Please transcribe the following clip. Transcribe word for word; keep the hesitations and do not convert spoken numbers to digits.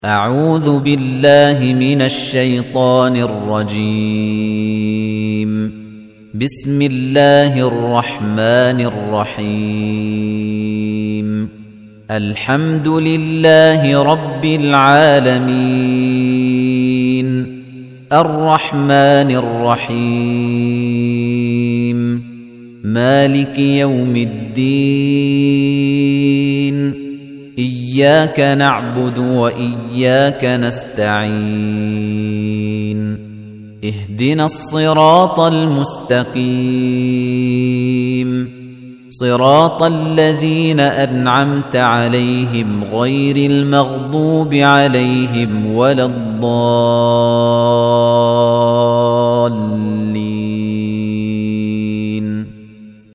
أعوذ بالله من الشيطان الرجيم. بسم الله الرحمن الرحيم. الحمد لله رب العالمين الرحمن الرحيم مالك يوم الدين إياك نعبد وإياك نستعين اهدنا الصراط المستقيم صراط الذين أنعمت عليهم غير المغضوب عليهم ولا الضالين